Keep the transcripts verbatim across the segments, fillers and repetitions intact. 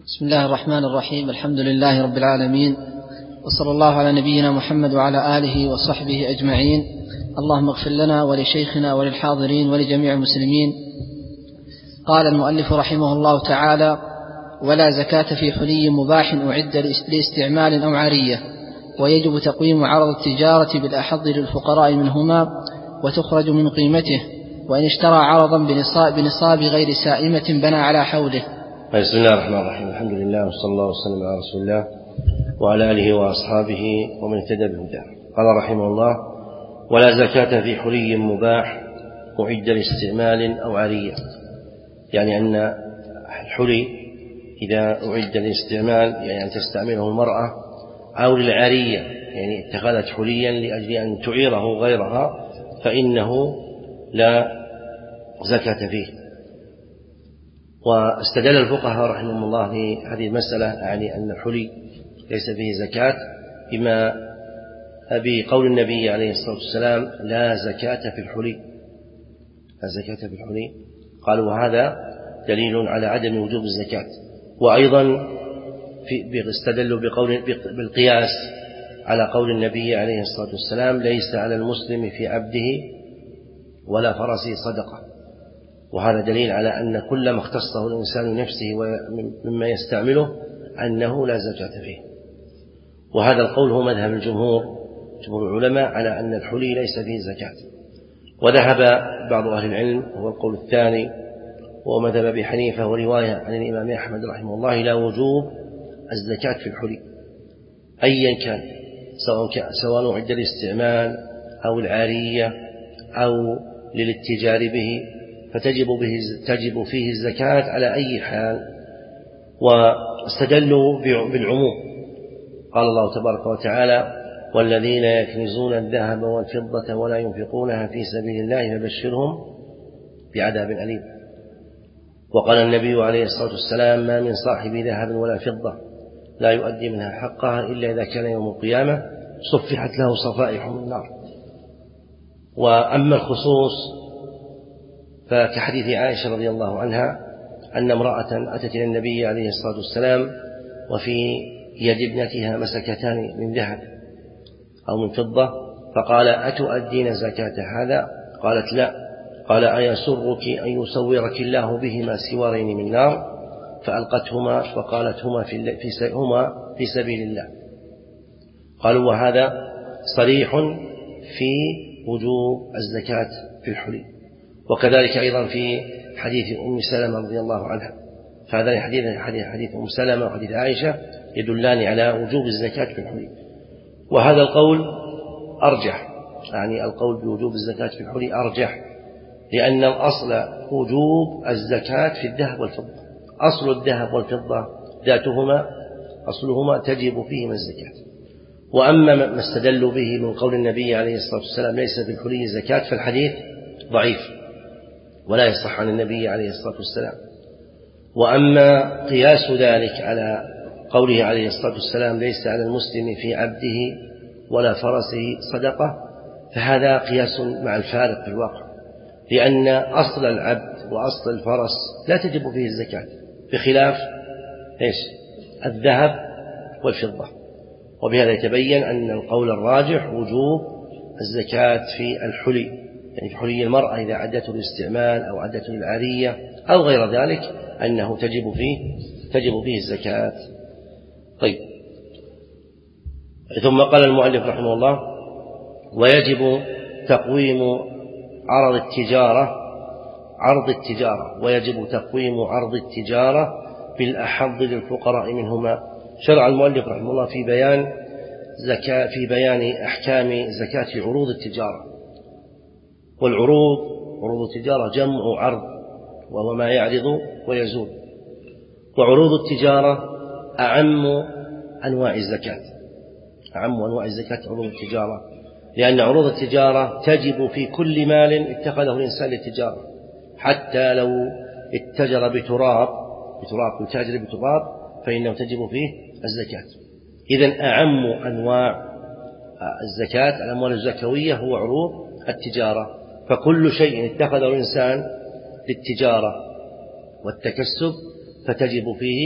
بسم الله الرحمن الرحيم. الحمد لله رب العالمين، وصلى الله على نبينا محمد وعلى آله وصحبه أجمعين. اللهم اغفر لنا ولشيخنا وللحاضرين ولجميع المسلمين. قال المؤلف رحمه الله تعالى: ولا زكاة في حلي مباح أعد لاستعمال أو عارية، ويجب تقويم عرض التجارة بالأحظ للفقراء منهما وتخرج من قيمته، وإن اشترى عرضا بنصاب, بنصاب غير سائمة بنى على حوله. بسم الله الرحمن الرحيم. الحمد لله وصلى الله وسلم على رسول الله وعلى آله وأصحابه ومن اهتدى بهداه. قال رحمه الله: ولا زكاة في حلي مباح أعد لاستعمال أو عارية، يعني أن الحلي إذا أعد للاستعمال يعني أن تستعمله المرأة، أو للعارية يعني اتخذت حليا لأجل أن تعيره غيرها، فإنه لا زكاة فيه. واستدل الفقهاء رحمهم الله في هذه المسألة، يعني أن الحلي ليس فيه زكاة، بما بقول النبي عليه الصلاة والسلام: لا زكاة في الحلي، لا زكاة في الحلي. قالوا وهذا دليل على عدم وجوب الزكاة. وأيضا في استدلوا بقول بالقياس على قول النبي عليه الصلاة والسلام: ليس على المسلم في عبده ولا فرسه صدقة. وهذا دليل على أن كل ما اختصه الإنسان نفسه مما يستعمله أنه لا زكاة فيه. وهذا القول هو مذهب الجمهور، جمهور العلماء، على أن الحلي ليس فيه زكاة. وذهب بعض أهل العلم، هو القول الثاني، ومذهب أبي حنيفة ورواية عن الإمام أحمد رحمه الله، إلى وجوب الزكاة في الحلي أيا كان، سواء سواء أعد للاستعمال أو العارية أو للاتجار به، فتجب به تجب فيه الزكاة على أي حال. واستدلوا بالعموم. قال الله تبارك وتعالى: والذين يكنزون الذهب والفضة ولا ينفقونها في سبيل الله فبشرهم بعذاب أليم. وقال النبي عليه الصلاة والسلام: ما من صاحب ذهب ولا فضة لا يؤدي منها حقها إلا إذا كان يوم القيامة صفحت له صفائح من النار. وأما الخصوص فكحديث عائشة رضي الله عنها أن امرأة أتت إلى النبي عليه الصلاة والسلام وفي يد ابنتها مسكتان من ذهب أو من فضة، فقال: أتؤدين زكاة هذا؟ قالت: لا. قال: أيسرك أن يصورك الله بهما سوارين من نار؟ فألقتهما فقالت: هما في, في, هما في سبيل الله. قالوا وهذا صريح في وجوب الزكاة في الحلي. وكذلك أيضا في حديث أم سلمة رضي الله عنها. فهذا الحديث حديث حديث أم سلمة وحديث عائشة يدلان على وجوب الزكاة في الحلي. وهذا القول أرجح، يعني القول بوجوب الزكاة في الحلي أرجح، لأن الأصل وجوب الزكاة في الذهب والفضة. أصل الذهب والفضة ذاتهما أصلهما تجب فيهما الزكاة. وأما ما استدلوا به من قول النبي عليه الصلاة والسلام: ليس في الحلي زكاة، فالحديث ضعيف ولا يصح عن النبي عليه الصلاة والسلام. وأما قياس ذلك على قوله عليه الصلاة والسلام: ليس على المسلم في عبده ولا فرسه صدقة، فهذا قياس مع الفارق في الواقع، لأن أصل العبد وأصل الفرس لا تجب فيه الزكاة، بخلاف إيش؟ الذهب والفضة. وبهذا يتبين أن القول الراجح وجوب الزكاة في الحلي، يعني في حلي المرأة إذا عدته للاستعمال أو عدته للعارية أو غير ذلك، أنه تجب فيه تجب فيه الزكاة. طيب، ثم قال المؤلف رحمه الله: ويجب تقويم عرض التجارة عرض التجارة ويجب تقويم عرض التجارة بالأحظ للفقراء منهما. شرع المؤلف رحمه الله في بيان زكاة في بيان أحكام زكاة عروض التجارة. والعروض عروض التجارة جمع عرض، وهو ما يعرض ويزول. وعروض التجارة أعم أنواع الزكاة أعم أنواع الزكاة عروض التجارة، لأن عروض التجارة تجب في كل مال اتخذه الإنسان للتجارة، حتى لو اتجر بتراب بتراب يتاجر بتراب فإنه تجب فيه الزكاة. إذن أعم أنواع الزكاة الأموال الزكوية هو عروض التجارة. فكل شيء اتخذه الإنسان للتجارة والتكسب فتجب فيه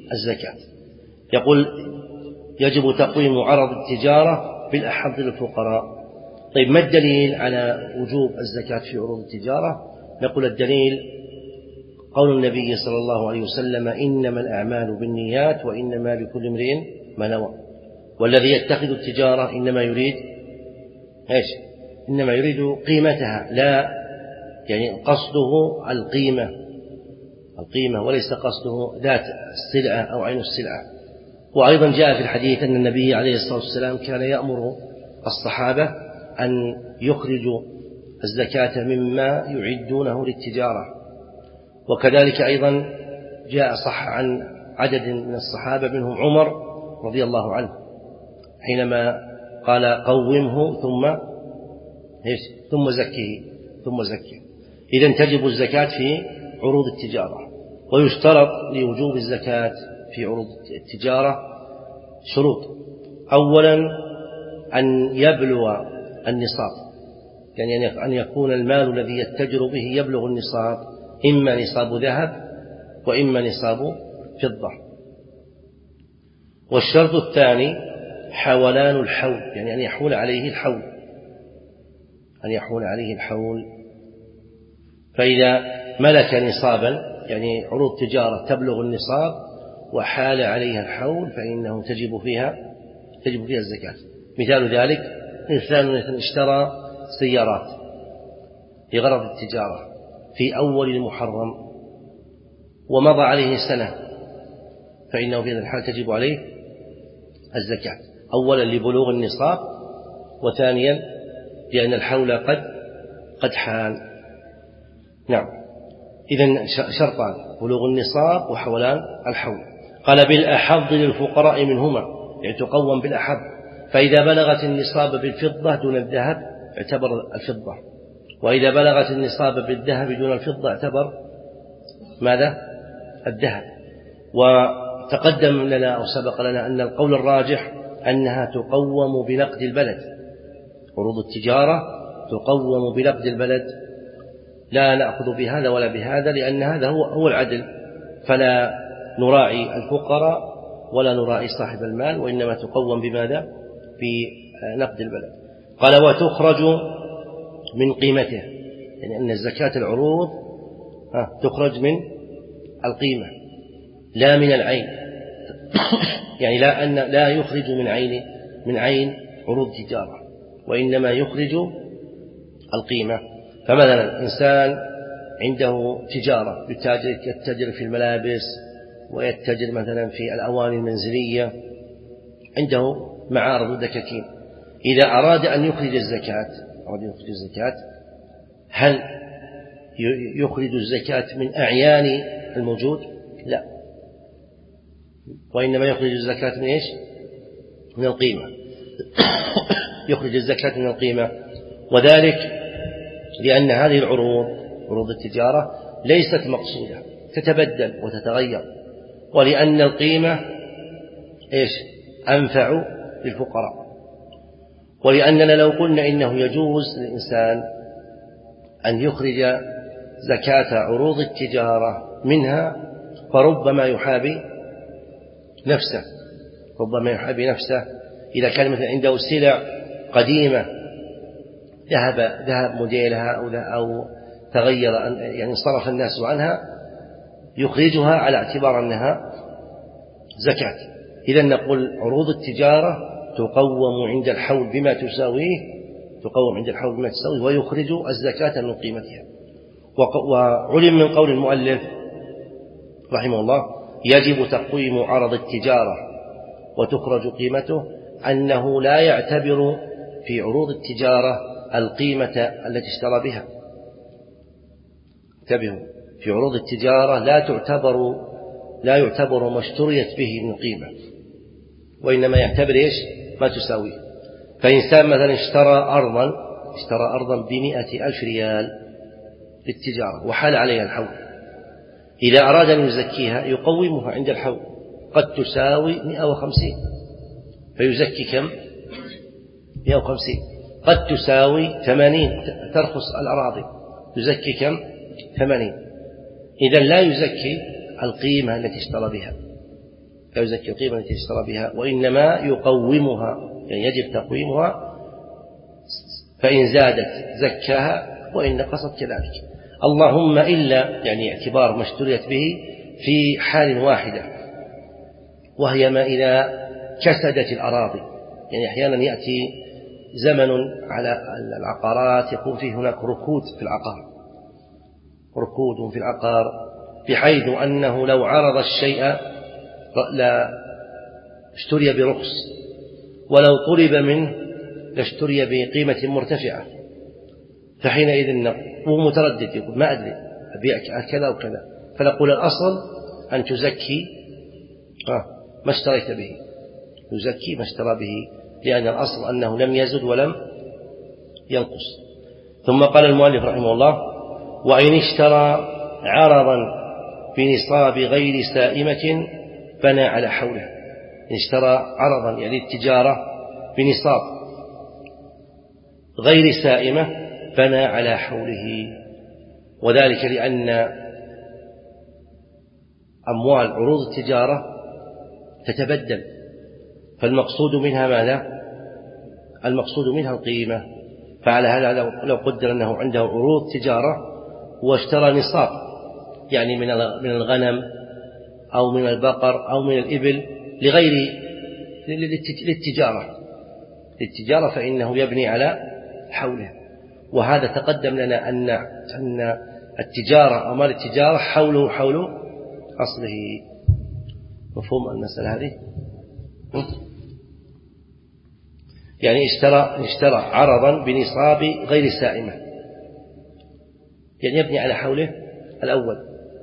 الزكاة. يقول يجب تقويم عرض التجارة بالأحظ للفقراء. طيب ما الدليل على وجوب الزكاة في عروض التجارة؟ نقول الدليل قول النبي صلى الله عليه وسلم: إنما الأعمال بالنيات وإنما لكل امرئ ما نوى. والذي يتخذ التجارة إنما يريد إيش؟ إنما يريد قيمتها، لا يعني قصده القيمة القيمة وليس قصده ذات السلعة أو عين السلعة. وأيضا جاء في الحديث أن النبي عليه الصلاة والسلام كان يأمر الصحابة أن يخرجوا الزكاة مما يعدونه للتجارة. وكذلك أيضا جاء صح عن عدد من الصحابة منهم عمر رضي الله عنه حينما قال: قومه ثم إيش؟ ثم زكيه ثم زكيه. إذن تجب الزكاة في عروض التجارة. ويشترط لوجوب الزكاة في عروض التجارة شروط: أولا أن يبلغ النصاب، يعني أن يكون المال الذي يتجر به يبلغ النصاب، إما نصاب ذهب وإما نصاب فضة. والشرط الثاني حولان الحول، يعني أن يحول عليه الحول أن يحول عليه الحول فإذا ملك نصابا، يعني عروض تجارة تبلغ النصاب وحال عليها الحول، فإنه تجب فيها تجب فيها الزكاة. مثال ذلك: إنسان اشترى سيارات لغرض التجارة في أول المحرم ومضى عليه سنة، فإنه في هذا الحال تجب عليه الزكاة، أولا لبلوغ النصاب، وثانيا لأن الحول قد قد حال. نعم، إذن شرطان: بلوغ النصاب وحولان الحول. قال: بالأحظ للفقراء منهما، يعني تقوم بالأحظ. فإذا بلغت النصاب بالفضة دون الذهب اعتبر الفضة، وإذا بلغت النصاب بالذهب دون الفضة اعتبر ماذا؟ الذهب. وتقدم لنا أو سبق لنا أن القول الراجح أنها تقوم بنقد البلد. عروض التجارة تقوم بنقد البلد، لا نأخذ بهذا ولا بهذا، لأن هذا هو هو العدل، فلا نراعي الفقراء ولا نراعي صاحب المال، وإنما تقوم بماذا؟ بنقد البلد. قال: وتخرج من قيمته، يعني أن الزكاة العروض تخرج من القيمة لا من العين، يعني لا أن لا يخرج من عين من عين عروض التجارة، وإنما يخرج القيمة. فمثلا إنسان عنده تجارة يتاجر يتجر في الملابس ويتجر مثلا في الأواني المنزلية، عنده معارض ودكاكين، إذا أراد أن يخرج الزكاة أراد أن يخرج الزكاة هل يخرج الزكاة من أعيان الموجود؟ لا، وإنما يخرج الزكاة من إيش؟ من القيمة. يخرج الزكاة من القيمة، وذلك لأن هذه العروض عروض التجارة ليست مقصودة، تتبدل وتتغير، ولأن القيمة إيش؟ أنفع للفقراء. ولأننا لو قلنا إنه يجوز للإنسان أن يخرج زكاة عروض التجارة منها، فربما يحابي نفسه ربما يحابي نفسه إذا كان مثلا عنده سلع قديمة ذهب ذهب موديلها أو أو تغير يعني انصرف الناس عنها، يخرجها على اعتبار أنها زكاة. إذا نقول عروض التجارة تقوم عند الحول بما تساويه تقوم عند الحول بما تساويه ويخرج الزكاة من قيمتها. وعلم من قول المؤلف رحمه الله: يجب تقويم عرض التجارة وتخرج قيمته، أنه لا يعتبر في عروض التجارة القيمة التي اشترى بها. انتبهوا، في عروض التجارة لا تعتبر لا يعتبر ما اشتريت به من قيمة، وإنما يعتبر إيش؟ ما تساويه. فإنسان مثلا اشترى أرضا اشترى أرضا بمئة ألف ريال للتجارة وحال عليها الحول، إذا أراد أن يزكيها يقومها عند الحول، قد تساوي مئة وخمسين فيزكي كم؟ مئة وخمسين. قد تساوي ثمانين، ترخص الأراضي، يزكي كم؟ ثمانين. إذن لا يزكي القيمة التي اشترى بها، لا يزكي القيمة التي اشترى بها، وإنما يقومها، يعني يجب تقويمها، فإن زادت زكاها وإن نقصت كذلك. اللهم إلا يعني اعتبار ما اشتريت به في حال واحدة، وهي ما إذا كسدت الأراضي. يعني أحيانا يأتي زمن على العقارات يكون فيه هناك ركود في العقار، ركود في العقار بحيث أنه لو عرض الشيء لا اشتري برخص، ولو طلب منه لاشتري بقيمة مرتفعة، فحينئذ هو متردد يقول ما أدري أبيع كذا وكذا، فنقول الأصل أن تزكي ما اشتريت به، تزكي ما اشترى به، لأن الأصل أنه لم يزد ولم ينقص. ثم قال المؤلف رحمه الله: وإن اشترى عرضا بنصاب غير سائمة بنى على حوله. إن اشترى عرضا يعني التجارة بنصاب غير سائمة بنى على حوله، وذلك لأن أموال عروض التجارة تتبدل، فالمقصود منها ماذا؟ المقصود منها القيمة. فعلى هذا لو قدر أنه عنده عروض تجارة واشترى نصاب، يعني من الغنم أو من البقر أو من الإبل لغير للتجارة للتجارة فإنه يبني على حوله. وهذا تقدم لنا أن أن التجارة أمال التجارة حوله حول أصله. مفهوم المسألة هذه؟ يعني اشترى اشترى عرضا بنصاب غير سائمة، يعني يبني على حوله الأول.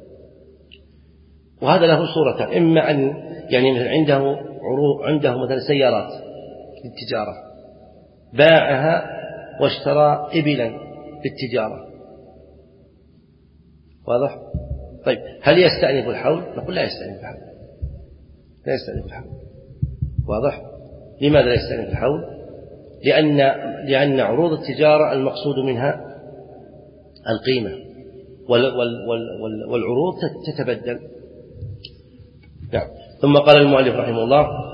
وهذا له صورة: إما أن يعني عنده عروض، عنده مثلا سيارات للتجارة باعها واشترى إبلا للتجارة، واضح؟ طيب هل يستأنف الحول؟ نقول لا يستأنف الحول، لا يستأنف الحول، واضح؟ لماذا لا يستأنف الحول؟ لأن لأن عروض التجارة المقصود منها القيمة، والعروض تتبدل. نعم. ثم قال المؤلف رحمه الله: